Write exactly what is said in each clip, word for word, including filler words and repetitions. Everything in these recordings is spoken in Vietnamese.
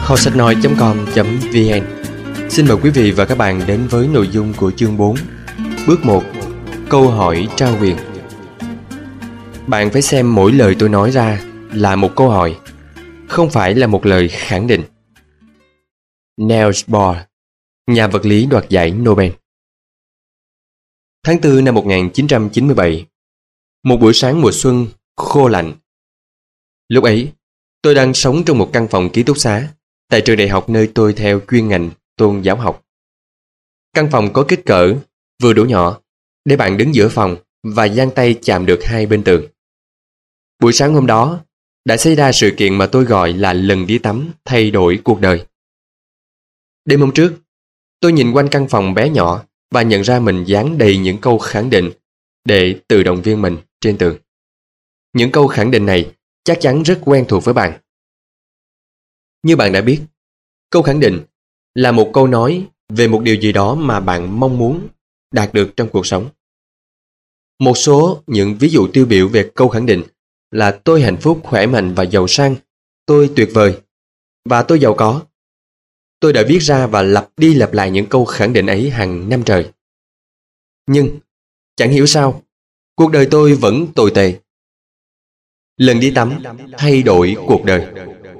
kho sách nói chấm com chấm vn. Xin mời quý vị và các bạn đến với nội dung của chương bốn. Bước một. Câu hỏi trao quyền. Bạn phải xem mỗi lời tôi nói ra là một câu hỏi, không phải là một lời khẳng định. Niels Bohr, nhà vật lý đoạt giải Nobel. Tháng tư năm một nghìn chín trăm chín mươi bảy, một buổi sáng mùa xuân khô lạnh. Lúc ấy, tôi đang sống trong một căn phòng ký túc xá tại trường đại học nơi tôi theo chuyên ngành tôn giáo học. Căn phòng có kích cỡ vừa đủ nhỏ để bạn đứng giữa phòng và giang tay chạm được hai bên tường. Buổi sáng hôm đó đã xảy ra sự kiện mà tôi gọi là lần đi tắm thay đổi cuộc đời. Đêm hôm trước, tôi nhìn quanh căn phòng bé nhỏ và nhận ra mình dán đầy những câu khẳng định để tự động viên mình trên tường. Những câu khẳng định này chắc chắn rất quen thuộc với bạn. Như bạn đã biết, câu khẳng định là một câu nói về một điều gì đó mà bạn mong muốn đạt được trong cuộc sống. Một số những ví dụ tiêu biểu về câu khẳng định là tôi hạnh phúc, khỏe mạnh và giàu sang, tôi tuyệt vời và tôi giàu có. Tôi đã viết ra và lặp đi lặp lại những câu khẳng định ấy hàng năm trời. Nhưng, chẳng hiểu sao, cuộc đời tôi vẫn tồi tệ. Lần đi tắm thay đổi cuộc đời.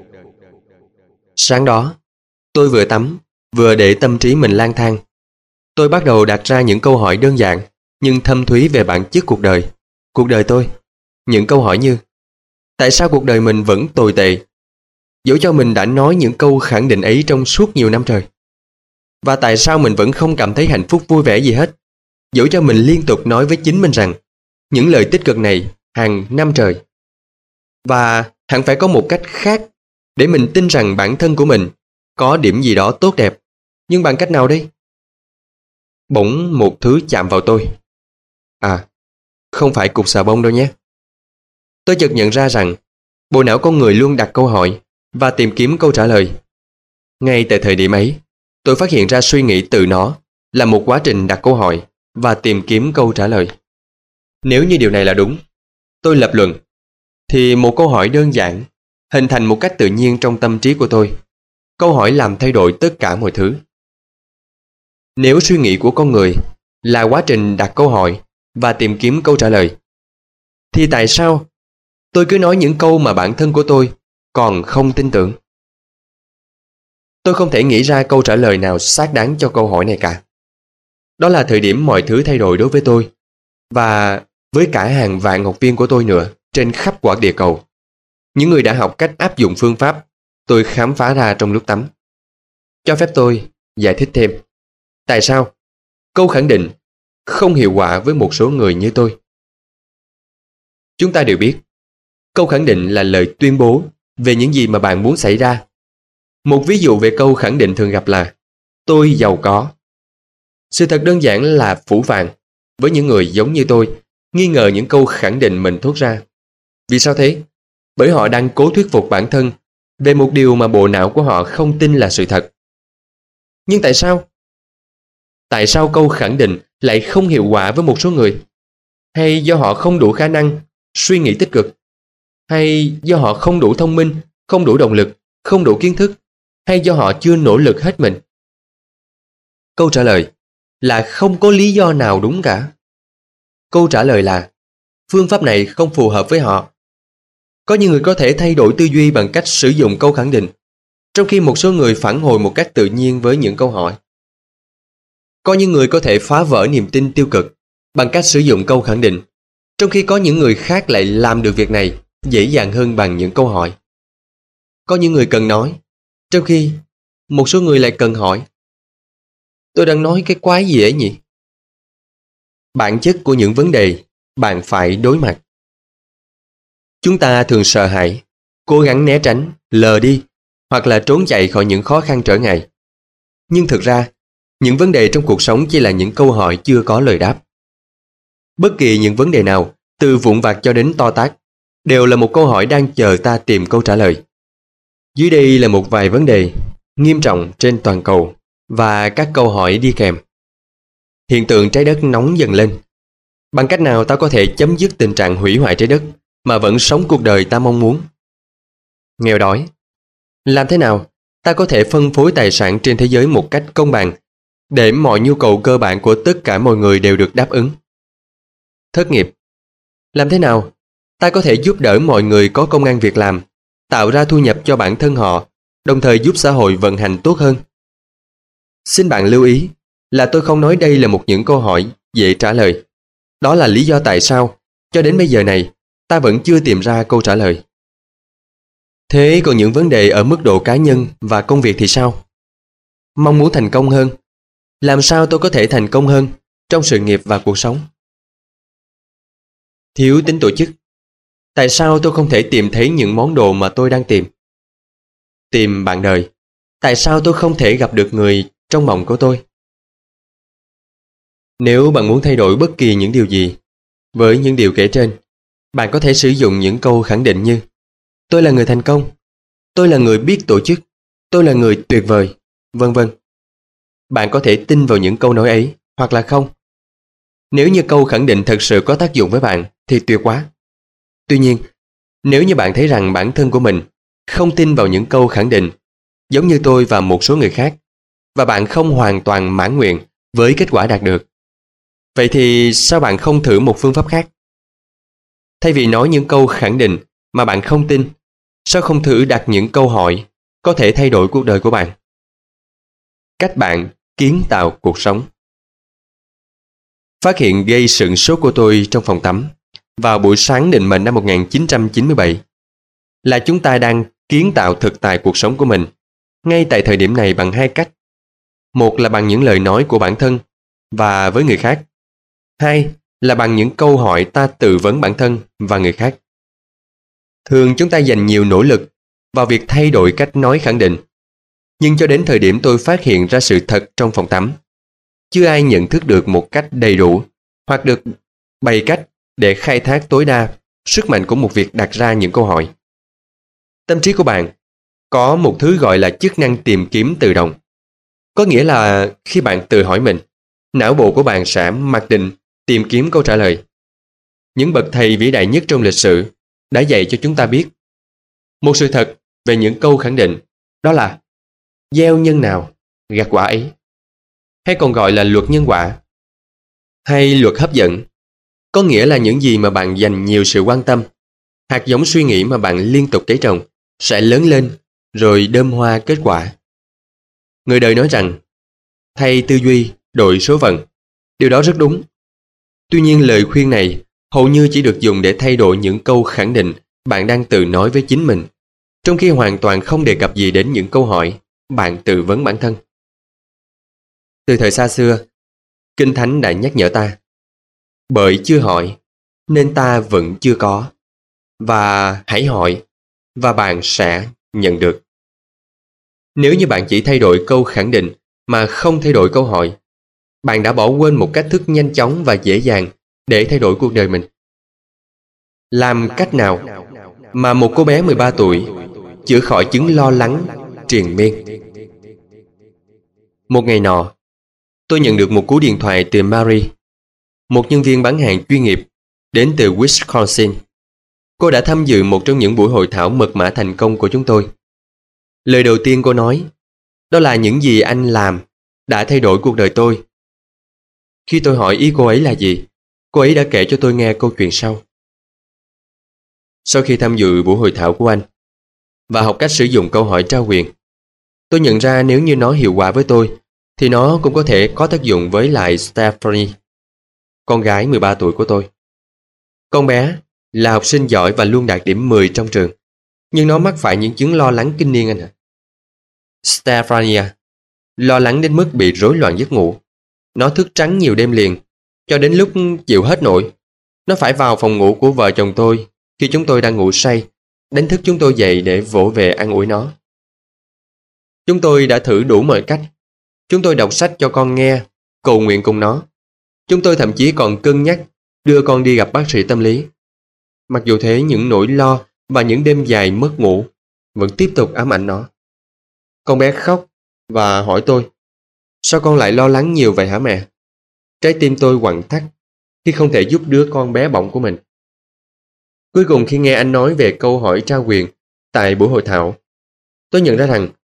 Sáng đó, tôi vừa tắm, vừa để tâm trí mình lang thang. Tôi bắt đầu đặt ra những câu hỏi đơn giản nhưng thâm thúy về bản chất cuộc đời, cuộc đời tôi. Những câu hỏi như: tại sao cuộc đời mình vẫn tồi tệ, dẫu cho mình đã nói những câu khẳng định ấy trong suốt nhiều năm trời? Và tại sao mình vẫn không cảm thấy hạnh phúc vui vẻ gì hết, dẫu cho mình liên tục nói với chính mình rằng những lời tích cực này hàng năm trời? Và hẳn phải có một cách khác để mình tin rằng bản thân của mình có điểm gì đó tốt đẹp. Nhưng bằng cách nào đây? Bỗng một thứ chạm vào tôi. À, không phải cục xà bông đâu nhé. Tôi chợt nhận ra rằng bộ não con người luôn đặt câu hỏi và tìm kiếm câu trả lời. Ngay tại thời điểm ấy, tôi phát hiện ra suy nghĩ từ nó là một quá trình đặt câu hỏi và tìm kiếm câu trả lời. Nếu như điều này là đúng, tôi lập luận, thì một câu hỏi đơn giản hình thành một cách tự nhiên trong tâm trí của tôi. Câu hỏi làm thay đổi tất cả mọi thứ. Nếu suy nghĩ của con người là quá trình đặt câu hỏi và tìm kiếm câu trả lời, thì tại sao tôi cứ nói những câu mà bản thân của tôi còn không tin tưởng? Tôi không thể nghĩ ra câu trả lời nào xác đáng cho câu hỏi này cả. Đó là thời điểm mọi thứ thay đổi đối với tôi và với cả hàng vạn học viên của tôi nữa trên khắp quả địa cầu. Những người đã học cách áp dụng phương pháp tôi khám phá ra trong lúc tắm. Cho phép tôi giải thích thêm tại sao câu khẳng định không hiệu quả với một số người như tôi. Chúng ta đều biết, câu khẳng định là lời tuyên bố về những gì mà bạn muốn xảy ra. Một ví dụ về câu khẳng định thường gặp là tôi giàu có. Sự thật đơn giản là phũ phàng với những người giống như tôi nghi ngờ những câu khẳng định mình thốt ra. Vì sao thế? Bởi họ đang cố thuyết phục bản thân về một điều mà bộ não của họ không tin là sự thật. Nhưng tại sao? Tại sao câu khẳng định lại không hiệu quả với một số người? Hay do họ không đủ khả năng suy nghĩ tích cực? Hay do họ không đủ thông minh, không đủ động lực, không đủ kiến thức? Hay do họ chưa nỗ lực hết mình? Câu trả lời là không có lý do nào đúng cả. Câu trả lời là phương pháp này không phù hợp với họ. Có những người có thể thay đổi tư duy bằng cách sử dụng câu khẳng định, trong khi một số người phản hồi một cách tự nhiên với những câu hỏi. Có những người có thể phá vỡ niềm tin tiêu cực bằng cách sử dụng câu khẳng định, trong khi có những người khác lại làm được việc này dễ dàng hơn bằng những câu hỏi. Có những người cần nói, trong khi một số người lại cần hỏi. Tôi đang nói cái quái gì ấy nhỉ? Bản chất của những vấn đề bạn phải đối mặt. Chúng ta thường sợ hãi, cố gắng né tránh, lờ đi hoặc là trốn chạy khỏi những khó khăn trở ngại. Nhưng thực ra, những vấn đề trong cuộc sống chỉ là những câu hỏi chưa có lời đáp. Bất kỳ những vấn đề nào, từ vụn vặt cho đến to tát, đều là một câu hỏi đang chờ ta tìm câu trả lời. Dưới đây là một vài vấn đề nghiêm trọng trên toàn cầu và các câu hỏi đi kèm. Hiện tượng trái đất nóng dần lên. Bằng cách nào ta có thể chấm dứt tình trạng hủy hoại trái đất mà vẫn sống cuộc đời ta mong muốn? Nghèo đói. Làm thế nào ta có thể phân phối tài sản trên thế giới một cách công bằng, để mọi nhu cầu cơ bản của tất cả mọi người đều được đáp ứng. Thất nghiệp. Làm thế nào? Ta có thể giúp đỡ mọi người có công ăn việc làm, tạo ra thu nhập cho bản thân họ, đồng thời giúp xã hội vận hành tốt hơn. Xin bạn lưu ý là tôi không nói đây là một những câu hỏi dễ trả lời. Đó là lý do tại sao, cho đến bây giờ này, ta vẫn chưa tìm ra câu trả lời. Thế còn những vấn đề ở mức độ cá nhân và công việc thì sao? Mong muốn thành công hơn. Làm sao tôi có thể thành công hơn trong sự nghiệp và cuộc sống? Thiếu tính tổ chức. Tại sao tôi không thể tìm thấy những món đồ mà tôi đang tìm? Tìm bạn đời. Tại sao tôi không thể gặp được người trong mộng của tôi? Nếu bạn muốn thay đổi bất kỳ những điều gì, với những điều kể trên, bạn có thể sử dụng những câu khẳng định như: tôi là người thành công, tôi là người biết tổ chức, tôi là người tuyệt vời, vân vân. Bạn có thể tin vào những câu nói ấy hoặc là không. Nếu như câu khẳng định thật sự có tác dụng với bạn thì tuyệt quá. Tuy nhiên, nếu như bạn thấy rằng bản thân của mình không tin vào những câu khẳng định, giống như tôi và một số người khác, và bạn không hoàn toàn mãn nguyện với kết quả đạt được, vậy thì sao bạn không thử một phương pháp khác? Thay vì nói những câu khẳng định mà bạn không tin, sao không thử đặt những câu hỏi có thể thay đổi cuộc đời của bạn? Cách bạn kiến tạo cuộc sống. Phát hiện gây sửng sốt của tôi trong phòng tắm vào buổi sáng định mệnh năm một nghìn chín trăm chín mươi bảy là chúng ta đang kiến tạo thực tại cuộc sống của mình ngay tại thời điểm này bằng hai cách. Một là bằng những lời nói của bản thân và với người khác. Hai là bằng những câu hỏi ta tự vấn bản thân và người khác. Thường chúng ta dành nhiều nỗ lực vào việc thay đổi cách nói khẳng định. Nhưng cho đến thời điểm tôi phát hiện ra sự thật trong phòng tắm, chưa ai nhận thức được một cách đầy đủ hoặc được bày cách để khai thác tối đa sức mạnh của một việc đặt ra những câu hỏi. Tâm trí của bạn có một thứ gọi là chức năng tìm kiếm tự động. Có nghĩa là khi bạn tự hỏi mình, não bộ của bạn sẽ mặc định tìm kiếm câu trả lời. Những bậc thầy vĩ đại nhất trong lịch sử đã dạy cho chúng ta biết một sự thật về những câu khẳng định, đó là gieo nhân nào gặt quả ấy, hay còn gọi là luật nhân quả hay luật hấp dẫn. Có nghĩa là những gì mà bạn dành nhiều sự quan tâm, hạt giống suy nghĩ mà bạn liên tục cấy trồng sẽ lớn lên rồi đơm hoa kết quả. Người đời nói rằng thay tư duy đổi số phận. Điều đó rất đúng. Tuy nhiên lời khuyên này hầu như chỉ được dùng để thay đổi những câu khẳng định bạn đang tự nói với chính mình, trong khi hoàn toàn không đề cập gì đến những câu hỏi bạn tự vấn bản thân. Từ thời xa xưa, Kinh Thánh đã nhắc nhở ta: bởi chưa hỏi nên ta vẫn chưa có, và hãy hỏi và bạn sẽ nhận được. Nếu như bạn chỉ thay đổi câu khẳng định mà không thay đổi câu hỏi, bạn đã bỏ quên một cách thức nhanh chóng và dễ dàng để thay đổi cuộc đời mình. Làm cách nào mà một cô bé mười ba tuổi chữa khỏi chứng lo lắng triền miên? Một ngày nọ, tôi nhận được một cú điện thoại từ Mary, một nhân viên bán hàng chuyên nghiệp đến từ Wisconsin. Cô đã tham dự một trong những buổi hội thảo mật mã thành công của chúng tôi. Lời đầu tiên cô nói, đó là những gì anh làm đã thay đổi cuộc đời tôi. Khi tôi hỏi ý cô ấy là gì, cô ấy đã kể cho tôi nghe câu chuyện sau. Sau khi tham dự buổi hội thảo của anh và học cách sử dụng câu hỏi trao quyền, tôi nhận ra nếu như nó hiệu quả với tôi, thì nó cũng có thể có tác dụng với lại Stephanie, con gái mười ba tuổi của tôi. Con bé là học sinh giỏi và luôn đạt điểm mười trong trường, nhưng nó mắc phải những chứng lo lắng kinh niên anh ạ. Stephanie lo lắng đến mức bị rối loạn giấc ngủ. Nó thức trắng nhiều đêm liền, cho đến lúc chịu hết nổi. Nó phải vào phòng ngủ của vợ chồng tôi khi chúng tôi đang ngủ say, đánh thức chúng tôi dậy để vỗ về an ủi nó. Chúng tôi đã thử đủ mọi cách. Chúng tôi đọc sách cho con nghe, cầu nguyện cùng nó. Chúng tôi thậm chí còn cân nhắc đưa con đi gặp bác sĩ tâm lý. Mặc dù thế, những nỗi lo và những đêm dài mất ngủ vẫn tiếp tục ám ảnh nó. Con bé khóc và hỏi tôi, sao con lại lo lắng nhiều vậy hả mẹ? Trái tim tôi quặn thắt khi không thể giúp đứa con bé bỏng của mình. Cuối cùng, khi nghe anh nói về câu hỏi trao quyền tại buổi hội thảo, tôi nhận ra rằng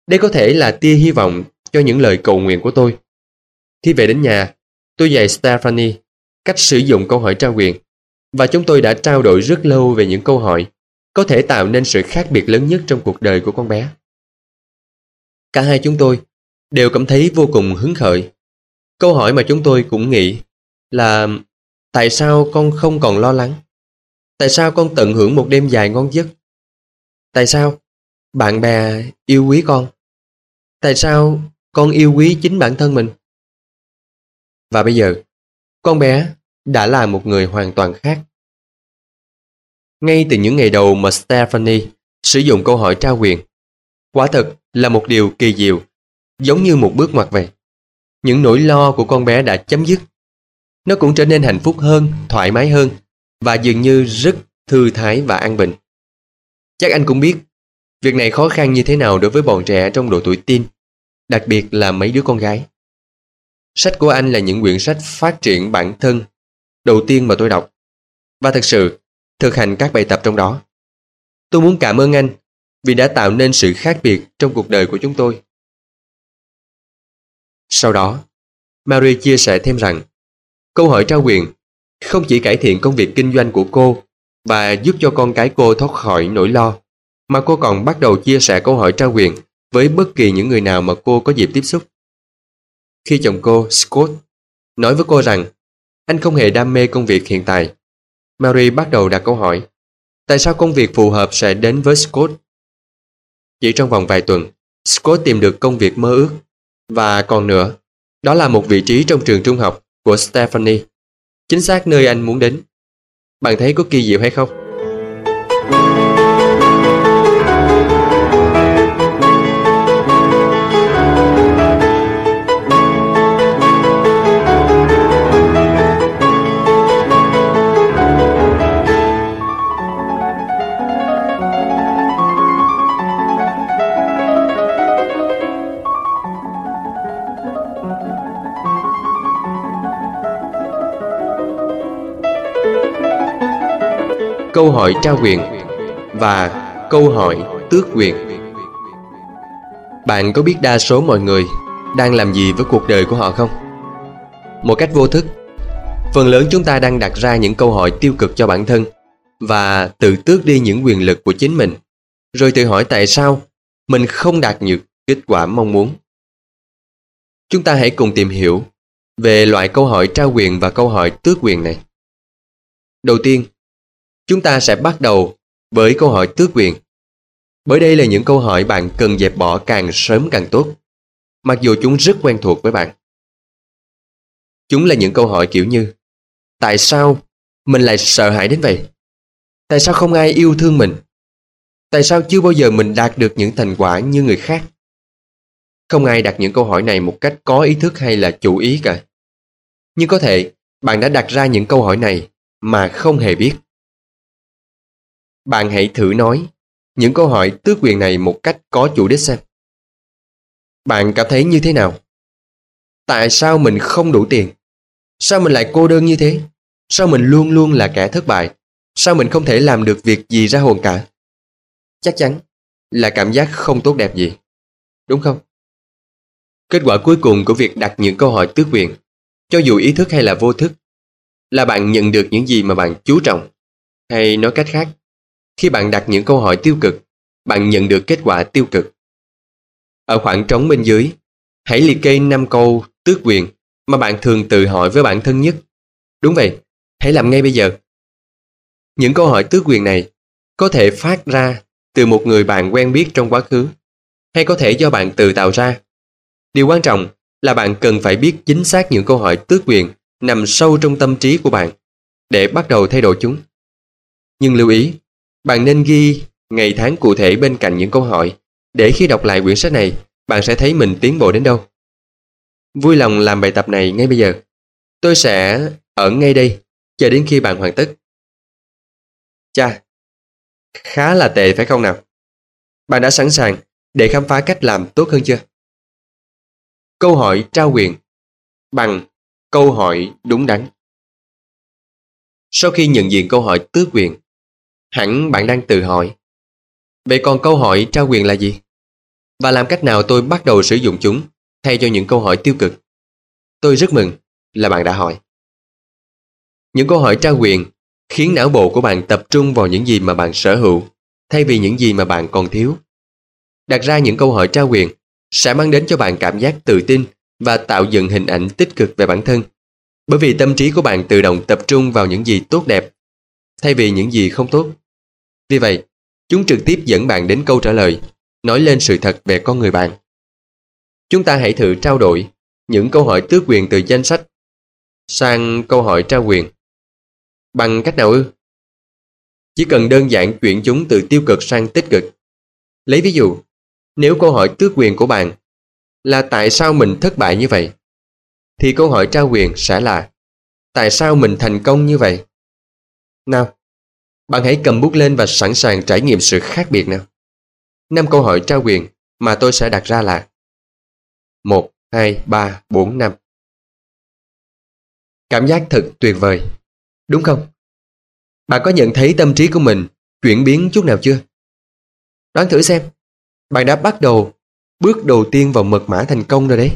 Đây có thể là tia hy vọng cho những lời cầu nguyện của tôi. Khi về đến nhà, tôi dạy Stephanie cách sử dụng câu hỏi trao quyền, và chúng tôi đã trao đổi rất lâu về những câu hỏi có thể tạo nên sự khác biệt lớn nhất trong cuộc đời của con bé. Cả hai chúng tôi đều cảm thấy vô cùng hứng khởi. Câu hỏi mà chúng tôi cũng nghĩ là: tại sao con không còn lo lắng? Tại sao con tận hưởng một đêm dài ngon giấc? Tại sao bạn bè yêu quý con? Tại sao con yêu quý chính bản thân mình? Và bây giờ, con bé đã là một người hoàn toàn khác. Ngay từ những ngày đầu mà Stephanie sử dụng câu hỏi trao quyền, quả thật là một điều kỳ diệu, giống như một bước ngoặt vậy. Những nỗi lo của con bé đã chấm dứt. Nó cũng trở nên hạnh phúc hơn, thoải mái hơn, và dường như rất thư thái và an bình. Chắc anh cũng biết việc này khó khăn như thế nào đối với bọn trẻ trong độ tuổi teen, đặc biệt là mấy đứa con gái. Sách của anh là những quyển sách phát triển bản thân đầu tiên mà tôi đọc, và thật sự thực hành các bài tập trong đó. Tôi muốn cảm ơn anh vì đã tạo nên sự khác biệt trong cuộc đời của chúng tôi. Sau đó, Mary chia sẻ thêm rằng câu hỏi trao quyền không chỉ cải thiện công việc kinh doanh của cô và giúp cho con cái cô thoát khỏi nỗi lo, mà cô còn bắt đầu chia sẻ câu hỏi trao quyền với bất kỳ những người nào mà cô có dịp tiếp xúc. Khi chồng cô, Scott, nói với cô rằng anh không hề đam mê công việc hiện tại, Mary bắt đầu đặt câu hỏi: tại sao công việc phù hợp sẽ đến với Scott? Chỉ trong vòng vài tuần, Scott tìm được công việc mơ ước. Và còn nữa, đó là một vị trí trong trường trung học của Stephanie, chính xác nơi anh muốn đến. Bạn thấy có kỳ diệu hay không? Câu hỏi trao quyền và câu hỏi tước quyền. Bạn có biết đa số mọi người đang làm gì với cuộc đời của họ không? Một cách vô thức, phần lớn chúng ta đang đặt ra những câu hỏi tiêu cực cho bản thân và tự tước đi những quyền lực của chính mình, rồi tự hỏi tại sao mình không đạt được kết quả mong muốn. Chúng ta hãy cùng tìm hiểu về loại câu hỏi trao quyền và câu hỏi tước quyền này. Đầu tiên, chúng ta sẽ bắt đầu với câu hỏi tước quyền. Bởi đây là những câu hỏi bạn cần dẹp bỏ càng sớm càng tốt, mặc dù chúng rất quen thuộc với bạn. Chúng là những câu hỏi kiểu như: tại sao mình lại sợ hãi đến vậy? Tại sao không ai yêu thương mình? Tại sao chưa bao giờ mình đạt được những thành quả như người khác? Không ai đặt những câu hỏi này một cách có ý thức hay là chủ ý cả. Nhưng có thể bạn đã đặt ra những câu hỏi này mà không hề biết. Bạn hãy thử nói những câu hỏi tước quyền này một cách có chủ đích xem. Bạn cảm thấy như thế nào? Tại sao mình không đủ tiền? Sao mình lại cô đơn như thế? Sao mình luôn luôn là kẻ thất bại? Sao mình không thể làm được việc gì ra hồn cả? Chắc chắn là cảm giác không tốt đẹp gì, đúng không? Kết quả cuối cùng của việc đặt những câu hỏi tước quyền, cho dù ý thức hay là vô thức, là bạn nhận được những gì mà bạn chú trọng. Hay nói cách khác, khi bạn đặt những câu hỏi tiêu cực, bạn nhận được kết quả tiêu cực. Ở khoảng trống bên dưới, hãy liệt kê năm câu tước quyền mà bạn thường tự hỏi với bản thân nhất. Đúng vậy, hãy làm ngay bây giờ. Những câu hỏi tước quyền này có thể phát ra từ một người bạn quen biết trong quá khứ, hay có thể do bạn tự tạo ra. Điều quan trọng là bạn cần phải biết chính xác những câu hỏi tước quyền nằm sâu trong tâm trí của bạn để bắt đầu thay đổi chúng. Nhưng lưu ý, bạn nên ghi ngày tháng cụ thể bên cạnh những câu hỏi, để khi đọc lại quyển sách này, bạn sẽ thấy mình tiến bộ đến đâu. Vui lòng làm bài tập này ngay bây giờ. Tôi sẽ ở ngay đây chờ đến khi bạn hoàn tất. Chà, khá là tệ phải không nào? Bạn đã sẵn sàng để khám phá cách làm tốt hơn chưa? Câu hỏi trao quyền bằng câu hỏi đúng đắn. Sau khi nhận diện câu hỏi tước quyền, hẳn bạn đang tự hỏi: vậy còn câu hỏi trao quyền là gì? Và làm cách nào tôi bắt đầu sử dụng chúng thay cho những câu hỏi tiêu cực? Tôi rất mừng là bạn đã hỏi. Những câu hỏi trao quyền khiến não bộ của bạn tập trung vào những gì mà bạn sở hữu thay vì những gì mà bạn còn thiếu. Đặt ra những câu hỏi trao quyền sẽ mang đến cho bạn cảm giác tự tin và tạo dựng hình ảnh tích cực về bản thân, bởi vì tâm trí của bạn tự động tập trung vào những gì tốt đẹp thay vì những gì không tốt. Vì vậy, chúng trực tiếp dẫn bạn đến câu trả lời, nói lên sự thật về con người bạn. Chúng ta hãy thử trao đổi những câu hỏi tước quyền từ danh sách sang câu hỏi trao quyền. Bằng cách nào ư? Chỉ cần đơn giản chuyển chúng từ tiêu cực sang tích cực. Lấy ví dụ, nếu câu hỏi tước quyền của bạn là tại sao mình thất bại như vậy, thì câu hỏi trao quyền sẽ là tại sao mình thành công như vậy? Nào, bạn hãy cầm bút lên và sẵn sàng trải nghiệm sự khác biệt nào. Năm câu hỏi trao quyền mà tôi sẽ đặt ra là một, hai, ba, bốn, năm. Cảm giác thật tuyệt vời, đúng không? Bạn có nhận thấy tâm trí của mình chuyển biến chút nào chưa? Đoán thử xem, bạn đã bắt đầu bước đầu tiên vào mật mã thành công rồi đấy.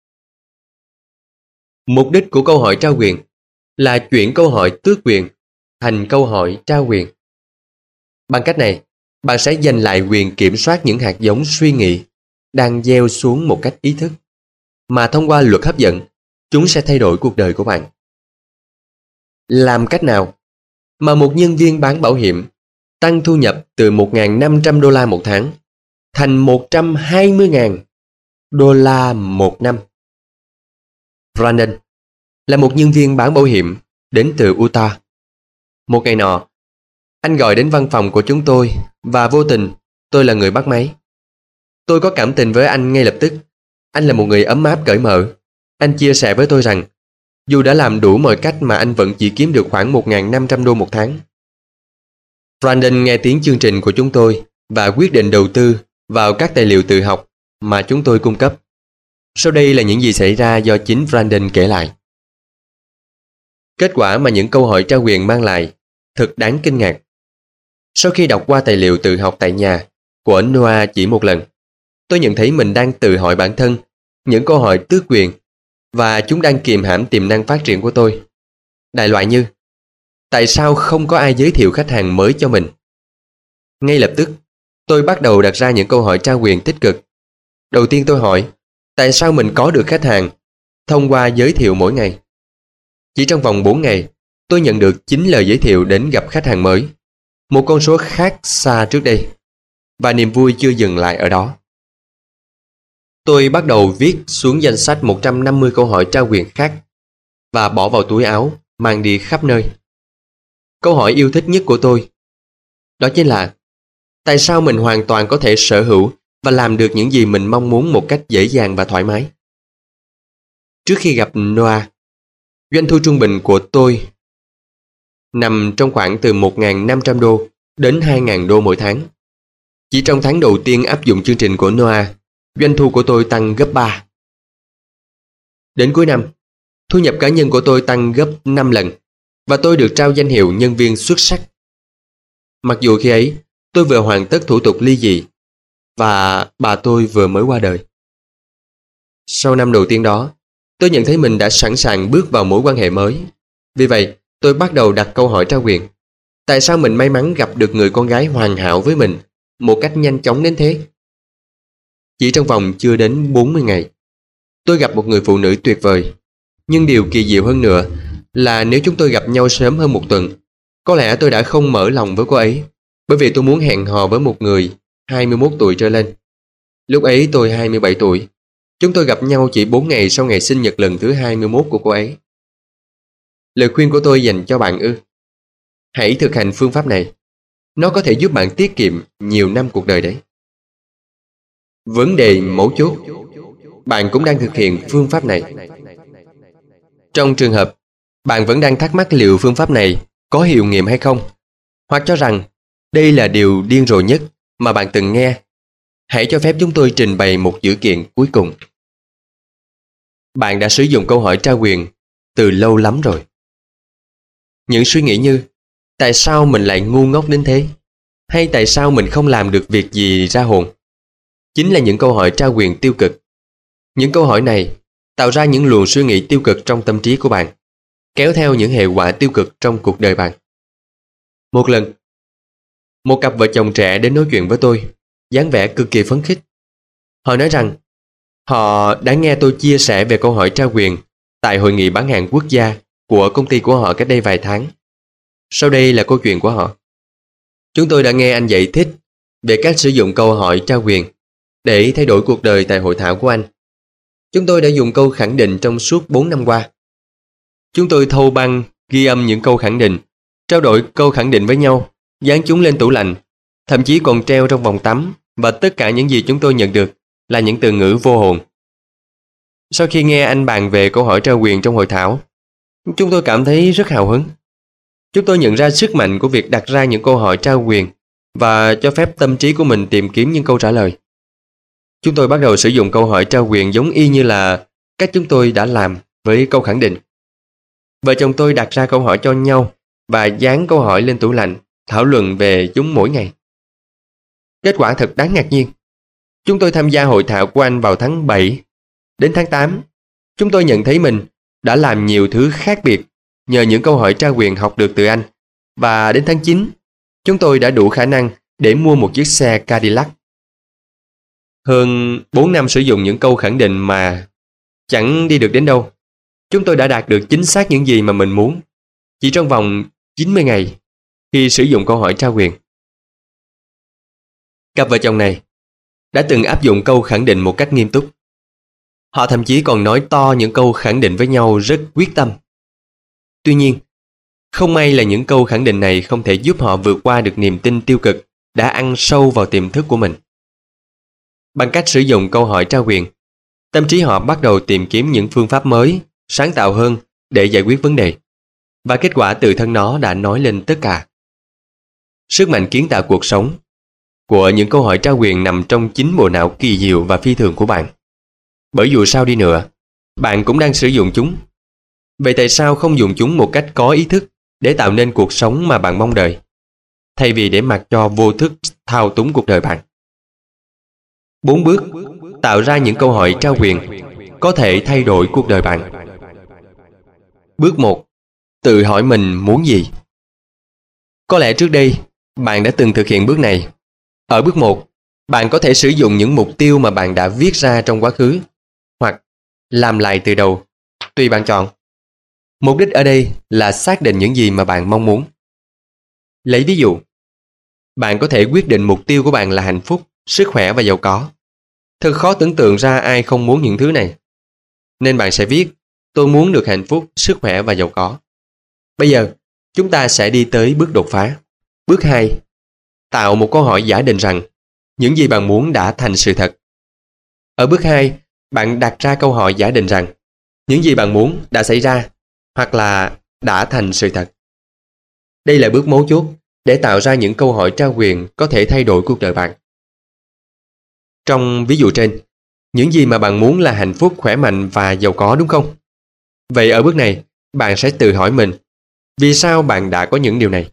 Mục đích của câu hỏi trao quyền là chuyển câu hỏi tước quyền thành câu hỏi trao quyền. Bằng cách này, bạn sẽ giành lại quyền kiểm soát những hạt giống suy nghĩ đang gieo xuống một cách ý thức, mà thông qua luật hấp dẫn, chúng sẽ thay đổi cuộc đời của bạn. Làm cách nào mà một nhân viên bán bảo hiểm tăng thu nhập từ một nghìn năm trăm đô la một tháng thành một trăm hai mươi nghìn đô la một năm? Brandon là một nhân viên bán bảo hiểm đến từ Utah. Một ngày nọ, anh gọi đến văn phòng của chúng tôi và vô tình tôi là người bắt máy. Tôi có cảm tình với anh ngay lập tức. Anh là một người ấm áp cởi mở. Anh chia sẻ với tôi rằng dù đã làm đủ mọi cách mà anh vẫn chỉ kiếm được khoảng một nghìn năm trăm đô một tháng. Brandon nghe tiếng chương trình của chúng tôi và quyết định đầu tư vào các tài liệu tự học mà chúng tôi cung cấp. Sau đây là những gì xảy ra do chính Brandon kể lại. Kết quả mà những câu hỏi trao quyền mang lại thật đáng kinh ngạc. Sau khi đọc qua tài liệu tự học tại nhà của Noah chỉ một lần, tôi nhận thấy mình đang tự hỏi bản thân những câu hỏi tước quyền và chúng đang kìm hãm tiềm năng phát triển của tôi. Đại loại như, tại sao không có ai giới thiệu khách hàng mới cho mình? Ngay lập tức, tôi bắt đầu đặt ra những câu hỏi trao quyền tích cực. Đầu tiên tôi hỏi, tại sao mình có được khách hàng thông qua giới thiệu mỗi ngày? Chỉ trong vòng bốn ngày, tôi nhận được chín lời giới thiệu đến gặp khách hàng mới, một con số khác xa trước đây, và niềm vui chưa dừng lại ở đó. Tôi bắt đầu viết xuống danh sách một trăm năm mươi câu hỏi trao quyền khác và bỏ vào túi áo, mang đi khắp nơi. Câu hỏi yêu thích nhất của tôi đó chính là tại sao mình hoàn toàn có thể sở hữu và làm được những gì mình mong muốn một cách dễ dàng và thoải mái. Trước khi gặp Noah, doanh thu trung bình của tôi nằm trong khoảng từ một nghìn năm trăm đô đến hai nghìn đô mỗi tháng. Chỉ trong tháng đầu tiên áp dụng chương trình của Noah, doanh thu của tôi tăng gấp ba. Đến cuối năm, thu nhập cá nhân của tôi tăng gấp năm lần và tôi được trao danh hiệu nhân viên xuất sắc. Mặc dù khi ấy, tôi vừa hoàn tất thủ tục ly dị và bà tôi vừa mới qua đời. Sau năm đầu tiên đó, tôi nhận thấy mình đã sẵn sàng bước vào mối quan hệ mới. Vì vậy, tôi bắt đầu đặt câu hỏi trao quyền. Tại sao mình may mắn gặp được người con gái hoàn hảo với mình một cách nhanh chóng đến thế? Chỉ trong vòng chưa đến bốn mươi ngày, tôi gặp một người phụ nữ tuyệt vời. Nhưng điều kỳ diệu hơn nữa là nếu chúng tôi gặp nhau sớm hơn một tuần, có lẽ tôi đã không mở lòng với cô ấy, bởi vì tôi muốn hẹn hò với một người hai mươi mốt tuổi trở lên. Lúc ấy tôi hai mươi bảy tuổi. Chúng tôi gặp nhau chỉ bốn ngày sau ngày sinh nhật lần thứ hai mươi mốt của cô ấy. Lời khuyên của tôi dành cho bạn ư? Hãy thực hành phương pháp này. Nó có thể giúp bạn tiết kiệm nhiều năm cuộc đời đấy. Vấn đề mấu chốt, bạn cũng đang thực hiện phương pháp này. Trong trường hợp bạn vẫn đang thắc mắc liệu phương pháp này có hiệu nghiệm hay không, hoặc cho rằng đây là điều điên rồ nhất mà bạn từng nghe, hãy cho phép chúng tôi trình bày một dữ kiện cuối cùng. Bạn đã sử dụng câu hỏi trao quyền từ lâu lắm rồi. Những suy nghĩ như tại sao mình lại ngu ngốc đến thế, hay tại sao mình không làm được việc gì ra hồn, chính là những câu hỏi trao quyền tiêu cực. Những câu hỏi này tạo ra những luồng suy nghĩ tiêu cực trong tâm trí của bạn, kéo theo những hệ quả tiêu cực trong cuộc đời bạn. Một lần, một cặp vợ chồng trẻ đến nói chuyện với tôi, dáng vẻ cực kỳ phấn khích. Họ nói rằng họ đã nghe tôi chia sẻ về câu hỏi trao quyền tại hội nghị bán hàng quốc gia của công ty của họ cách đây vài tháng. Sau đây là câu chuyện của họ. Chúng tôi đã nghe anh giải thích về cách sử dụng câu hỏi trao quyền để thay đổi cuộc đời tại hội thảo của anh. Chúng tôi đã dùng câu khẳng định trong suốt bốn năm qua. Chúng tôi thâu băng, ghi âm những câu khẳng định, trao đổi câu khẳng định với nhau, dán chúng lên tủ lạnh, thậm chí còn treo trong phòng tắm, và tất cả những gì chúng tôi nhận được là những từ ngữ vô hồn. Sau khi nghe anh bàn về câu hỏi trao quyền trong hội thảo, chúng tôi cảm thấy rất hào hứng. Chúng tôi nhận ra sức mạnh của việc đặt ra những câu hỏi trao quyền và cho phép tâm trí của mình tìm kiếm những câu trả lời. Chúng tôi bắt đầu sử dụng câu hỏi trao quyền giống y như là cách chúng tôi đã làm với câu khẳng định. Vợ chồng tôi đặt ra câu hỏi cho nhau và dán câu hỏi lên tủ lạnh, thảo luận về chúng mỗi ngày. Kết quả thật đáng ngạc nhiên. Chúng tôi tham gia hội thảo của anh vào tháng bảy. Đến tháng tám, chúng tôi nhận thấy mình đã làm nhiều thứ khác biệt nhờ những câu hỏi trao quyền học được từ anh. Và đến tháng chín, chúng tôi đã đủ khả năng để mua một chiếc xe Cadillac. Hơn bốn năm sử dụng những câu khẳng định mà chẳng đi được đến đâu, chúng tôi đã đạt được chính xác những gì mà mình muốn chỉ trong vòng chín mươi ngày khi sử dụng câu hỏi trao quyền. Cặp vợ chồng này đã từng áp dụng câu khẳng định một cách nghiêm túc. Họ thậm chí còn nói to những câu khẳng định với nhau rất quyết tâm. Tuy nhiên, không may là những câu khẳng định này không thể giúp họ vượt qua được niềm tin tiêu cực đã ăn sâu vào tiềm thức của mình. Bằng cách sử dụng câu hỏi trao quyền, tâm trí họ bắt đầu tìm kiếm những phương pháp mới, sáng tạo hơn để giải quyết vấn đề. Và kết quả tự thân nó đã nói lên tất cả. Sức mạnh kiến tạo cuộc sống của những câu hỏi trao quyền nằm trong chính bộ não kỳ diệu và phi thường của bạn. Bởi dù sao đi nữa, bạn cũng đang sử dụng chúng. Vậy tại sao không dùng chúng một cách có ý thức để tạo nên cuộc sống mà bạn mong đợi, thay vì để mặc cho vô thức thao túng cuộc đời bạn? Bốn bước tạo ra những câu hỏi trao quyền có thể thay đổi cuộc đời bạn. Bước một. Tự hỏi mình muốn gì. Có lẽ trước đây, bạn đã từng thực hiện bước này. Ở bước một, bạn có thể sử dụng những mục tiêu mà bạn đã viết ra trong quá khứ, hoặc làm lại từ đầu, tùy bạn chọn. Mục đích ở đây là xác định những gì mà bạn mong muốn. Lấy ví dụ, bạn có thể quyết định mục tiêu của bạn là hạnh phúc, sức khỏe và giàu có. Thật khó tưởng tượng ra ai không muốn những thứ này. Nên bạn sẽ viết, tôi muốn được hạnh phúc, sức khỏe và giàu có. Bây giờ, chúng ta sẽ đi tới bước đột phá. Bước hai. Tạo một câu hỏi giả định rằng những gì bạn muốn đã thành sự thật. Ở bước hai, bạn đặt ra câu hỏi giả định rằng những gì bạn muốn đã xảy ra hoặc là đã thành sự thật. Đây là bước mấu chốt để tạo ra những câu hỏi trao quyền có thể thay đổi cuộc đời bạn. Trong ví dụ trên, những gì mà bạn muốn là hạnh phúc, khỏe mạnh và giàu có, đúng không? Vậy ở bước này, bạn sẽ tự hỏi mình, vì sao bạn đã có những điều này?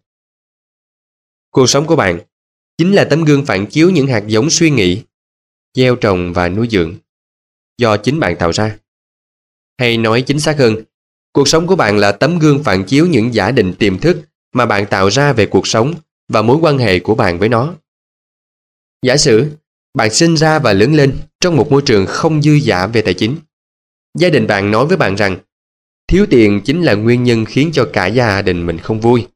Cuộc sống của bạn chính là tấm gương phản chiếu những hạt giống suy nghĩ, gieo trồng và nuôi dưỡng do chính bạn tạo ra. Hay nói chính xác hơn, cuộc sống của bạn là tấm gương phản chiếu những giả định tiềm thức mà bạn tạo ra về cuộc sống và mối quan hệ của bạn với nó. Giả sử, bạn sinh ra và lớn lên trong một môi trường không dư dả về tài chính. Gia đình bạn nói với bạn rằng thiếu tiền chính là nguyên nhân khiến cho cả gia đình mình không vui.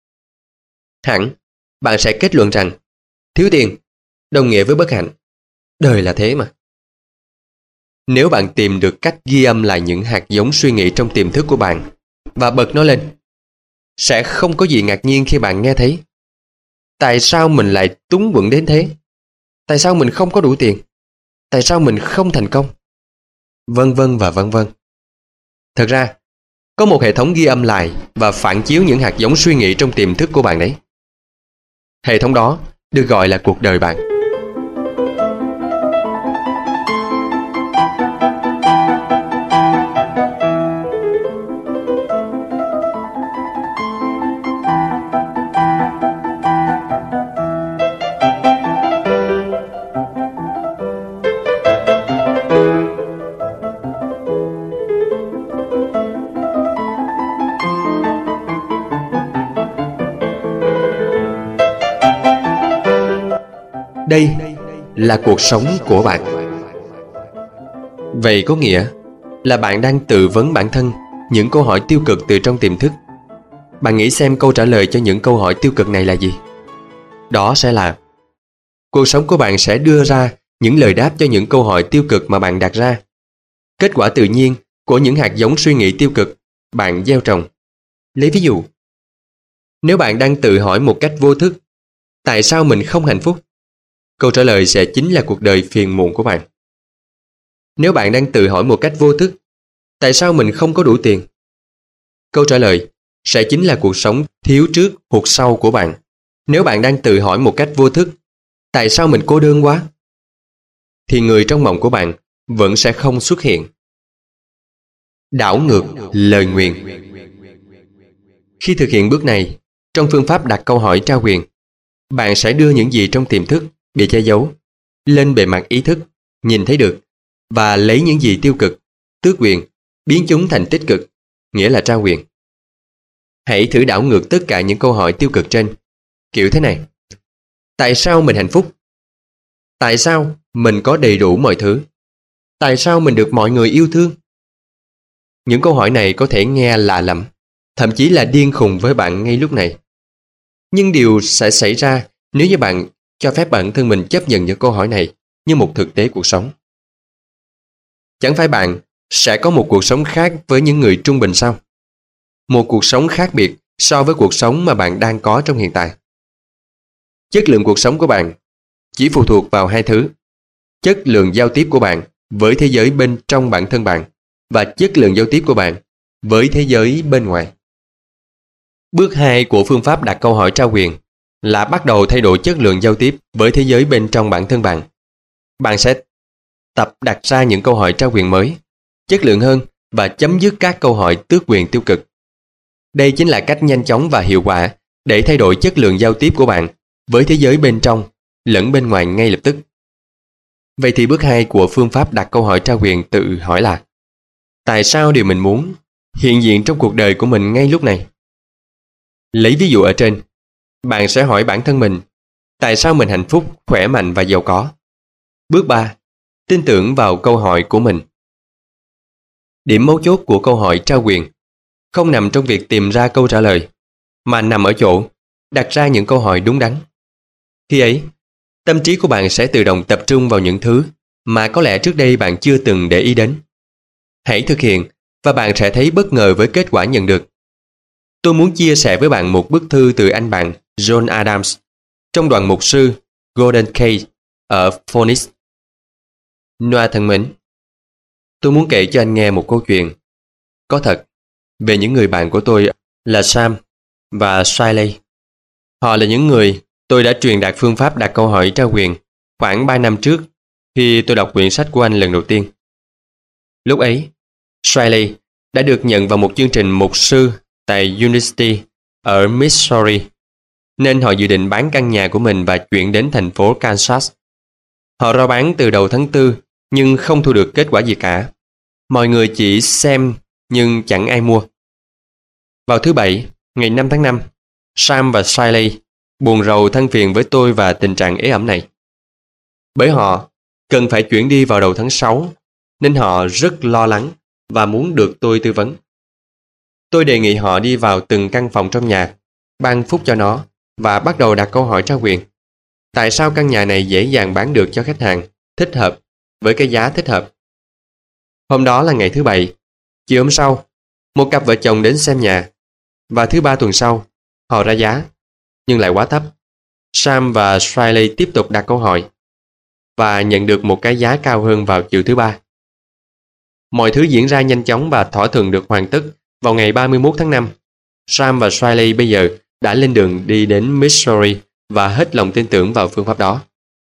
Hẳn, bạn sẽ kết luận rằng thiếu tiền đồng nghĩa với bất hạnh. Đời là thế mà. Nếu bạn tìm được cách ghi âm lại những hạt giống suy nghĩ trong tiềm thức của bạn và bật nó lên, sẽ không có gì ngạc nhiên khi bạn nghe thấy tại sao mình lại túng quẫn đến thế? Tại sao mình không có đủ tiền? Tại sao mình không thành công? Vân vân và vân vân. Thật ra, có một hệ thống ghi âm lại và phản chiếu những hạt giống suy nghĩ trong tiềm thức của bạn đấy. Hệ thống đó được gọi là cuộc đời bạn. Đây là cuộc sống của bạn. Vậy có nghĩa là bạn đang tự vấn bản thân những câu hỏi tiêu cực từ trong tiềm thức. Bạn nghĩ xem câu trả lời cho những câu hỏi tiêu cực này là gì? Đó sẽ là: cuộc sống của bạn sẽ đưa ra những lời đáp cho những câu hỏi tiêu cực mà bạn đặt ra. Kết quả tự nhiên của những hạt giống suy nghĩ tiêu cực bạn gieo trồng. Lấy ví dụ, nếu bạn đang tự hỏi một cách vô thức, tại sao mình không hạnh phúc? Câu trả lời sẽ chính là cuộc đời phiền muộn của bạn. Nếu bạn đang tự hỏi một cách vô thức, tại sao mình không có đủ tiền? Câu trả lời sẽ chính là cuộc sống thiếu trước hụt sau của bạn. Nếu bạn đang tự hỏi một cách vô thức, tại sao mình cô đơn quá? Thì người trong mộng của bạn vẫn sẽ không xuất hiện. Đảo ngược lời nguyền. Khi thực hiện bước này, trong phương pháp đặt câu hỏi trao quyền, bạn sẽ đưa những gì trong tiềm thức bị che giấu lên bề mặt ý thức, nhìn thấy được, và lấy những gì tiêu cực, tước quyền, biến chúng thành tích cực, nghĩa là trao quyền. Hãy thử đảo ngược tất cả những câu hỏi tiêu cực trên, kiểu thế này: tại sao mình hạnh phúc? Tại sao mình có đầy đủ mọi thứ? Tại sao mình được mọi người yêu thương? Những câu hỏi này có thể nghe lạ lẫm, thậm chí là điên khùng với bạn ngay lúc này. Nhưng điều sẽ xảy ra nếu như bạn cho phép bản thân mình chấp nhận những câu hỏi này như một thực tế cuộc sống. Chẳng phải bạn sẽ có một cuộc sống khác với những người trung bình sao? Một cuộc sống khác biệt so với cuộc sống mà bạn đang có trong hiện tại. Chất lượng cuộc sống của bạn chỉ phụ thuộc vào hai thứ: chất lượng giao tiếp của bạn với thế giới bên trong bản thân bạn và chất lượng giao tiếp của bạn với thế giới bên ngoài. Bước hai của phương pháp đặt câu hỏi trao quyền là bắt đầu thay đổi chất lượng giao tiếp với thế giới bên trong bản thân bạn. Bạn sẽ tập đặt ra những câu hỏi trao quyền mới, chất lượng hơn và chấm dứt các câu hỏi tước quyền tiêu cực. Đây chính là cách nhanh chóng và hiệu quả để thay đổi chất lượng giao tiếp của bạn với thế giới bên trong lẫn bên ngoài ngay lập tức. Vậy thì bước hai của phương pháp đặt câu hỏi trao quyền tự hỏi là: tại sao điều mình muốn hiện diện trong cuộc đời của mình ngay lúc này? Lấy ví dụ ở trên, bạn sẽ hỏi bản thân mình: tại sao mình hạnh phúc, khỏe mạnh và giàu có? Bước ba. Tin tưởng vào câu hỏi của mình. Điểm mấu chốt của câu hỏi trao quyền không nằm trong việc tìm ra câu trả lời, mà nằm ở chỗ đặt ra những câu hỏi đúng đắn. Khi ấy, tâm trí của bạn sẽ tự động tập trung vào những thứ mà có lẽ trước đây bạn chưa từng để ý đến. Hãy thực hiện và bạn sẽ thấy bất ngờ với kết quả nhận được. Tôi muốn chia sẻ với bạn một bức thư từ anh bạn John Adams trong đoàn mục sư Golden Cage ở Phoenix. Noah thân mến, tôi muốn kể cho anh nghe một câu chuyện có thật về những người bạn của tôi là Sam và Shiley. Họ là những người tôi đã truyền đạt phương pháp đặt câu hỏi trao quyền khoảng ba năm trước khi tôi đọc quyển sách của anh lần đầu tiên. Lúc ấy, Shiley đã được nhận vào một chương trình mục sư tại University ở Missouri, nên họ dự định bán căn nhà của mình và chuyển đến thành phố Kansas. Họ rao bán từ đầu tháng tư nhưng không thu được kết quả gì cả. Mọi người chỉ xem nhưng chẳng ai mua. Vào thứ Bảy, ngày năm tháng năm, Sam và Shiley buồn rầu than phiền với tôi và tình trạng ế ẩm này. Bởi họ cần phải chuyển đi vào đầu tháng sáu, nên họ rất lo lắng và muốn được tôi tư vấn. Tôi đề nghị họ đi vào từng căn phòng trong nhà, ban phúc cho nó và bắt đầu đặt câu hỏi trao quyền. Tại sao căn nhà này dễ dàng bán được cho khách hàng thích hợp với cái giá thích hợp? Hôm đó là ngày thứ Bảy. Chiều hôm sau, một cặp vợ chồng đến xem nhà. Và thứ Ba tuần sau, họ ra giá, nhưng lại quá thấp. Sam và Shiley tiếp tục đặt câu hỏi và nhận được một cái giá cao hơn vào chiều thứ Ba. Mọi thứ diễn ra nhanh chóng và thỏa thuận được hoàn tất vào ngày ba mươi mốt tháng năm. Sam và Shiley bây giờ đã lên đường đi đến Missouri và hết lòng tin tưởng vào phương pháp đó.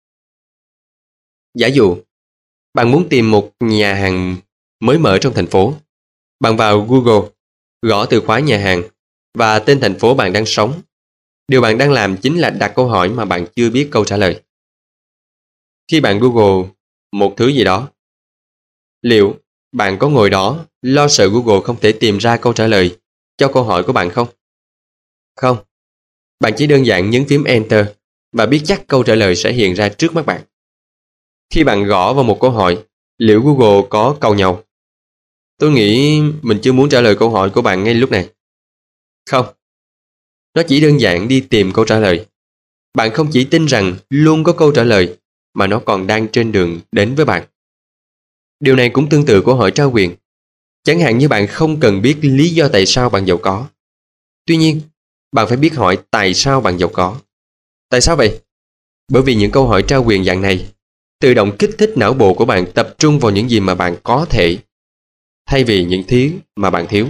Giả dụ, bạn muốn tìm một nhà hàng mới mở trong thành phố. Bạn vào Google, gõ từ khóa nhà hàng và tên thành phố bạn đang sống. Điều bạn đang làm chính là đặt câu hỏi mà bạn chưa biết câu trả lời. Khi bạn Google một thứ gì đó, liệu bạn có ngồi đó lo sợ Google không thể tìm ra câu trả lời cho câu hỏi của bạn không? Không. Bạn chỉ đơn giản nhấn phím Enter và biết chắc câu trả lời sẽ hiện ra trước mắt bạn. Khi bạn gõ vào một câu hỏi, liệu Google có cầu nhau? Tôi nghĩ mình chưa muốn trả lời câu hỏi của bạn ngay lúc này. Không. Nó chỉ đơn giản đi tìm câu trả lời. Bạn không chỉ tin rằng luôn có câu trả lời, mà nó còn đang trên đường đến với bạn. Điều này cũng tương tự câu hỏi trao quyền. Chẳng hạn như bạn không cần biết lý do tại sao bạn giàu có. Tuy nhiên, bạn phải biết hỏi tại sao bạn giàu có. Tại sao vậy? Bởi vì những câu hỏi trao quyền dạng này tự động kích thích não bộ của bạn tập trung vào những gì mà bạn có thể, thay vì những thứ mà bạn thiếu.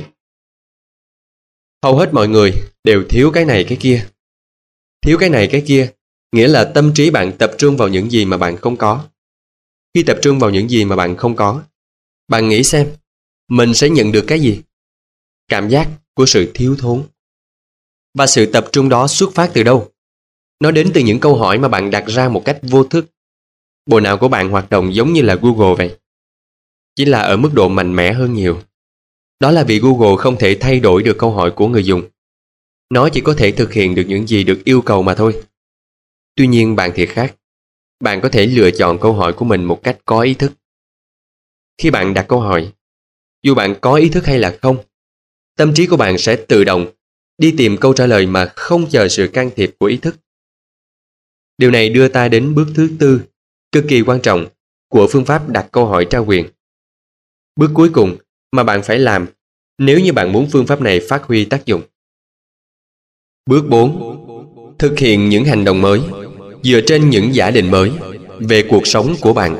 Hầu hết mọi người đều thiếu cái này cái kia. Thiếu cái này cái kia nghĩa là tâm trí bạn tập trung vào những gì mà bạn không có. Khi tập trung vào những gì mà bạn không có, bạn nghĩ xem, mình sẽ nhận được cái gì? Cảm giác của sự thiếu thốn. Và sự tập trung đó xuất phát từ đâu? Nó đến từ những câu hỏi mà bạn đặt ra một cách vô thức. Bộ não của bạn hoạt động giống như là Google vậy. Chỉ là ở mức độ mạnh mẽ hơn nhiều. Đó là vì Google không thể thay đổi được câu hỏi của người dùng. Nó chỉ có thể thực hiện được những gì được yêu cầu mà thôi. Tuy nhiên bạn thì khác. Bạn có thể lựa chọn câu hỏi của mình một cách có ý thức. Khi bạn đặt câu hỏi, dù bạn có ý thức hay là không, tâm trí của bạn sẽ tự động đi tìm câu trả lời mà không chờ sự can thiệp của ý thức. Điều này đưa ta đến bước thứ tư, cực kỳ quan trọng, của phương pháp đặt câu hỏi trao quyền. Bước cuối cùng mà bạn phải làm nếu như bạn muốn phương pháp này phát huy tác dụng. Bước bốn. Thực hiện những hành động mới dựa trên những giả định mới về cuộc sống của bạn.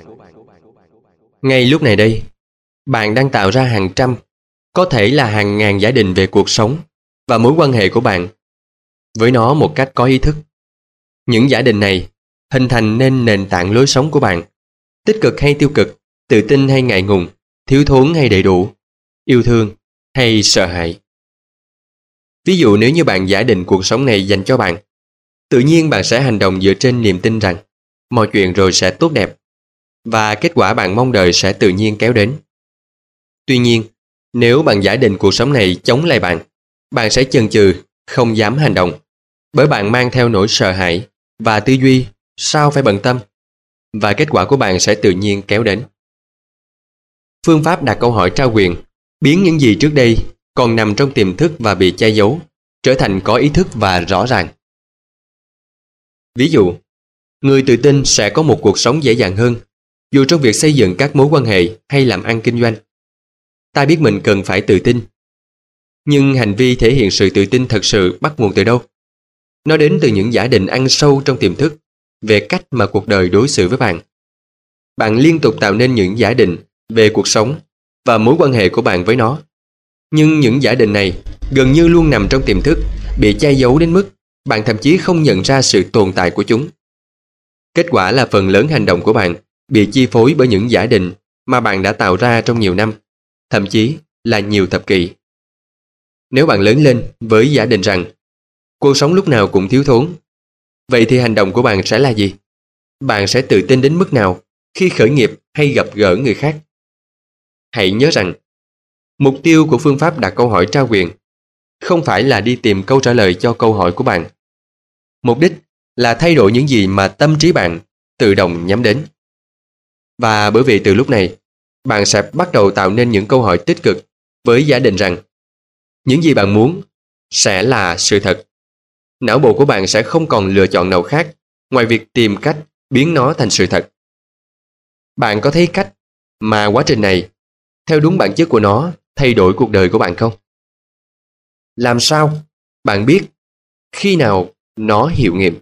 Ngay lúc này đây, bạn đang tạo ra hàng trăm, có thể là hàng ngàn giả định về cuộc sống và mối quan hệ của bạn với nó một cách có ý thức. Những giả định này hình thành nên nền tảng lối sống của bạn, tích cực hay tiêu cực, tự tin hay ngại ngùng, thiếu thốn hay đầy đủ, yêu thương hay sợ hãi. Ví dụ nếu như bạn giả định cuộc sống này dành cho bạn, tự nhiên bạn sẽ hành động dựa trên niềm tin rằng mọi chuyện rồi sẽ tốt đẹp và kết quả bạn mong đợi sẽ tự nhiên kéo đến. Tuy nhiên, nếu bạn giả định cuộc sống này chống lại bạn, bạn sẽ chần chừ, không dám hành động, bởi bạn mang theo nỗi sợ hãi và tư duy sao phải bận tâm, và kết quả của bạn sẽ tự nhiên kéo đến. Phương pháp đặt câu hỏi trao quyền biến những gì trước đây còn nằm trong tiềm thức và bị che giấu trở thành có ý thức và rõ ràng. Ví dụ, người tự tin sẽ có một cuộc sống dễ dàng hơn, dù trong việc xây dựng các mối quan hệ hay làm ăn kinh doanh. Ta biết mình cần phải tự tin. Nhưng hành vi thể hiện sự tự tin thật sự bắt nguồn từ đâu? Nó đến từ những giả định ăn sâu trong tiềm thức về cách mà cuộc đời đối xử với bạn. Bạn liên tục tạo nên những giả định về cuộc sống và mối quan hệ của bạn với nó. Nhưng những giả định này gần như luôn nằm trong tiềm thức, bị che giấu đến mức bạn thậm chí không nhận ra sự tồn tại của chúng. Kết quả là phần lớn hành động của bạn bị chi phối bởi những giả định mà bạn đã tạo ra trong nhiều năm, thậm chí là nhiều thập kỷ. Nếu bạn lớn lên với giả định rằng cuộc sống lúc nào cũng thiếu thốn, vậy thì hành động của bạn sẽ là gì? Bạn sẽ tự tin đến mức nào khi khởi nghiệp hay gặp gỡ người khác? Hãy nhớ rằng, mục tiêu của phương pháp đặt câu hỏi trao quyền không phải là đi tìm câu trả lời cho câu hỏi của bạn. Mục đích là thay đổi những gì mà tâm trí bạn tự động nhắm đến. Và bởi vì từ lúc này, bạn sẽ bắt đầu tạo nên những câu hỏi tích cực với giả định rằng những gì bạn muốn sẽ là sự thật. Não bộ của bạn sẽ không còn lựa chọn nào khác ngoài việc tìm cách biến nó thành sự thật. Bạn có thấy cách mà quá trình này, theo đúng bản chất của nó, thay đổi cuộc đời của bạn không? Làm sao bạn biết khi nào nó hiệu nghiệm?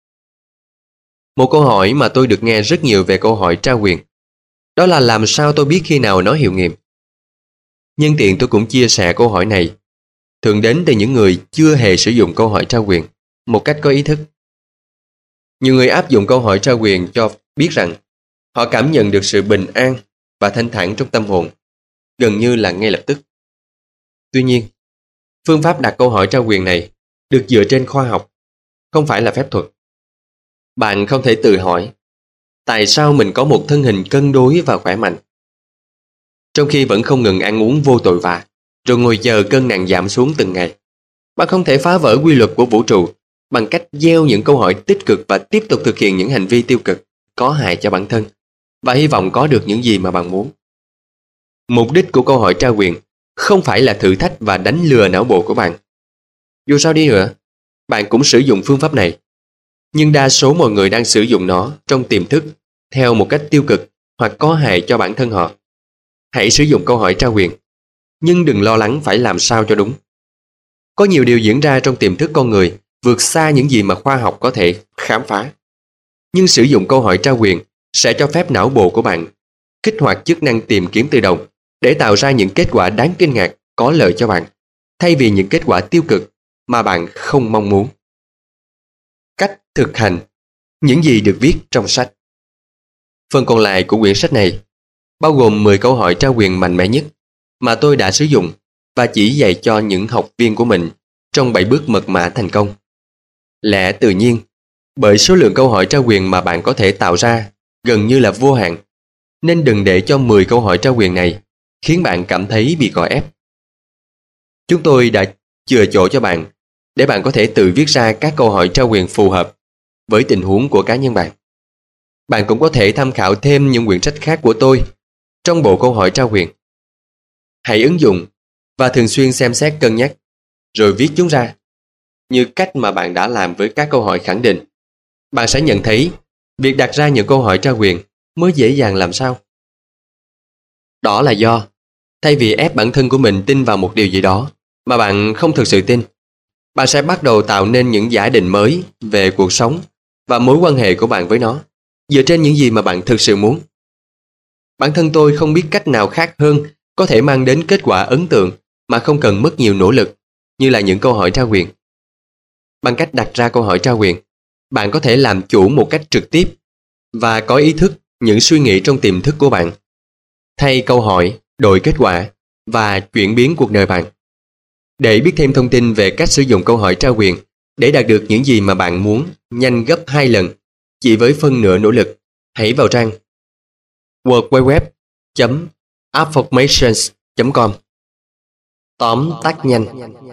Một câu hỏi mà tôi được nghe rất nhiều về câu hỏi trao quyền, đó là làm sao tôi biết khi nào nó hiệu nghiệm? Nhân tiện tôi cũng chia sẻ câu hỏi này, thường đến từ những người chưa hề sử dụng câu hỏi trao quyền một cách có ý thức. Nhiều người áp dụng câu hỏi trao quyền cho biết rằng họ cảm nhận được sự bình an và thanh thản trong tâm hồn, gần như là ngay lập tức. Tuy nhiên, phương pháp đặt câu hỏi trao quyền này được dựa trên khoa học, không phải là phép thuật. Bạn không thể tự hỏi tại sao mình có một thân hình cân đối và khỏe mạnh, trong khi vẫn không ngừng ăn uống vô tội vạ, rồi ngồi chờ cân nặng giảm xuống từng ngày. Bạn không thể phá vỡ quy luật của vũ trụ bằng cách gieo những câu hỏi tích cực và tiếp tục thực hiện những hành vi tiêu cực có hại cho bản thân và hy vọng có được những gì mà bạn muốn. Mục đích của câu hỏi trao quyền không phải là thử thách và đánh lừa não bộ của bạn. Dù sao đi nữa, bạn cũng sử dụng phương pháp này, nhưng đa số mọi người đang sử dụng nó trong tiềm thức theo một cách tiêu cực hoặc có hại cho bản thân họ. Hãy sử dụng câu hỏi trao quyền, nhưng đừng lo lắng phải làm sao cho đúng. Có nhiều điều diễn ra trong tiềm thức con người vượt xa những gì mà khoa học có thể khám phá. Nhưng sử dụng câu hỏi trao quyền sẽ cho phép não bộ của bạn kích hoạt chức năng tìm kiếm tự động để tạo ra những kết quả đáng kinh ngạc có lợi cho bạn, thay vì những kết quả tiêu cực mà bạn không mong muốn. Cách thực hành những gì được viết trong sách. Phần còn lại của quyển sách này bao gồm mười câu hỏi trao quyền mạnh mẽ nhất mà tôi đã sử dụng và chỉ dạy cho những học viên của mình trong bảy bước mật mã thành công. Lẽ tự nhiên, bởi số lượng câu hỏi trao quyền mà bạn có thể tạo ra gần như là vô hạn, nên đừng để cho mười câu hỏi trao quyền này khiến bạn cảm thấy bị gò ép. Chúng tôi đã chừa chỗ cho bạn để bạn có thể tự viết ra các câu hỏi trao quyền phù hợp với tình huống của cá nhân bạn. Bạn cũng có thể tham khảo thêm những quyển sách khác của tôi trong bộ câu hỏi trao quyền. Hãy ứng dụng và thường xuyên xem xét cân nhắc, rồi viết chúng ra, như cách mà bạn đã làm với các câu hỏi khẳng định. Bạn sẽ nhận thấy việc đặt ra những câu hỏi trao quyền mới dễ dàng làm sao. Đó là do, thay vì ép bản thân của mình tin vào một điều gì đó mà bạn không thực sự tin, bạn sẽ bắt đầu tạo nên những giả định mới về cuộc sống và mối quan hệ của bạn với nó, dựa trên những gì mà bạn thực sự muốn. Bản thân tôi không biết cách nào khác hơn có thể mang đến kết quả ấn tượng mà không cần mất nhiều nỗ lực, như là những câu hỏi trao quyền. Bằng cách đặt ra câu hỏi trao quyền, bạn có thể làm chủ một cách trực tiếp và có ý thức những suy nghĩ trong tiềm thức của bạn. Thay câu hỏi, đổi kết quả và chuyển biến cuộc đời bạn. Để biết thêm thông tin về cách sử dụng câu hỏi trao quyền để đạt được những gì mà bạn muốn nhanh gấp hai lần chỉ với phân nửa nỗ lực, hãy vào trang w w w chấm affirmations chấm com. Tóm tắt nhanh.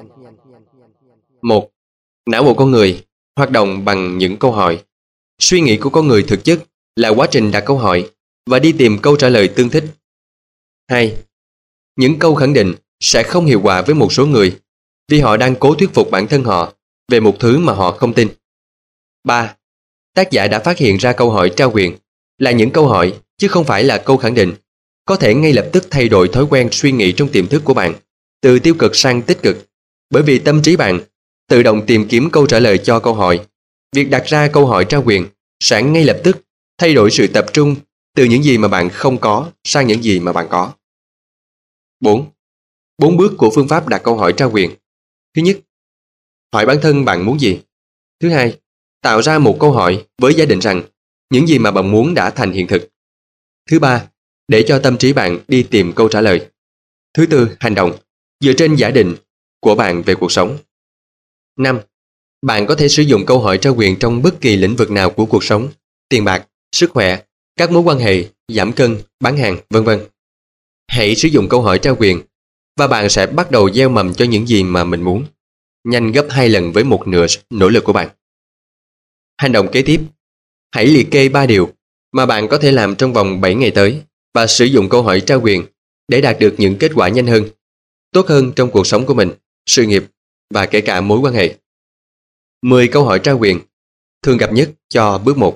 một. Não bộ con người hoạt động bằng những câu hỏi. Suy nghĩ của con người thực chất là quá trình đặt câu hỏi và đi tìm câu trả lời tương thích. hai. Những câu khẳng định sẽ không hiệu quả với một số người vì họ đang cố thuyết phục bản thân họ về một thứ mà họ không tin. ba. Tác giả đã phát hiện ra câu hỏi trao quyền là những câu hỏi chứ không phải là câu khẳng định, có thể ngay lập tức thay đổi thói quen suy nghĩ trong tiềm thức của bạn từ tiêu cực sang tích cực, bởi vì tâm trí bạn tự động tìm kiếm câu trả lời cho câu hỏi. Việc đặt ra câu hỏi trao quyền sẽ ngay lập tức thay đổi sự tập trung từ những gì mà bạn không có sang những gì mà bạn có. bốn. Bốn bước của phương pháp đặt câu hỏi trao quyền. Thứ nhất, hỏi bản thân bạn muốn gì. Thứ hai, tạo ra một câu hỏi với giả định rằng những gì mà bạn muốn đã thành hiện thực. Thứ ba, để cho tâm trí bạn đi tìm câu trả lời. Thứ tư, hành động dựa trên giả định của bạn về cuộc sống. năm. Bạn có thể sử dụng câu hỏi trao quyền trong bất kỳ lĩnh vực nào của cuộc sống: tiền bạc, sức khỏe, các mối quan hệ, giảm cân, bán hàng, vân vân. Hãy sử dụng câu hỏi trao quyền và bạn sẽ bắt đầu gieo mầm cho những gì mà mình muốn, nhanh gấp hai lần với một nửa nỗ lực của bạn. Hành động kế tiếp, hãy liệt kê ba điều mà bạn có thể làm trong vòng bảy ngày tới và sử dụng câu hỏi trao quyền để đạt được những kết quả nhanh hơn, tốt hơn trong cuộc sống của mình, sự nghiệp và kể cả mối quan hệ. mười câu hỏi trao quyền thường gặp nhất cho bước một.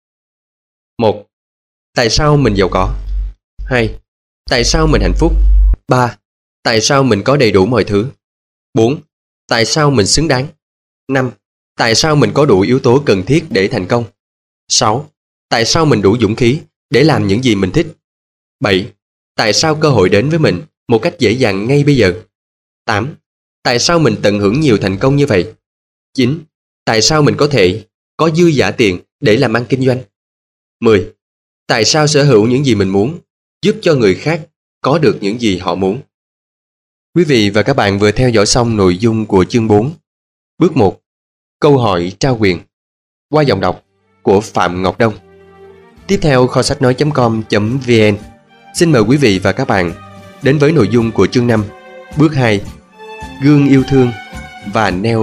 một. Tại sao mình giàu có? hai. Tại sao mình hạnh phúc? ba. Tại sao mình có đầy đủ mọi thứ? bốn. Tại sao mình xứng đáng? năm. Tại sao mình có đủ yếu tố cần thiết để thành công? sáu. Tại sao mình đủ dũng khí để làm những gì mình thích? bảy. Tại sao cơ hội đến với mình một cách dễ dàng ngay bây giờ? tám. Tại sao mình tận hưởng nhiều thành công như vậy? chín. Tại sao mình có thể có dư giả tiền để làm ăn kinh doanh? mười. Tại sao sở hữu những gì mình muốn giúp cho người khác có được những gì họ muốn? Quý vị và các bạn vừa theo dõi xong nội dung của chương bốn. Bước một. Câu hỏi trao quyền qua giọng đọc của Phạm Ngọc Đông. Tiếp theo, kho sách nói chấm com chấm vn xin mời quý vị và các bạn đến với nội dung của chương năm. Bước hai. Gương yêu thương và neo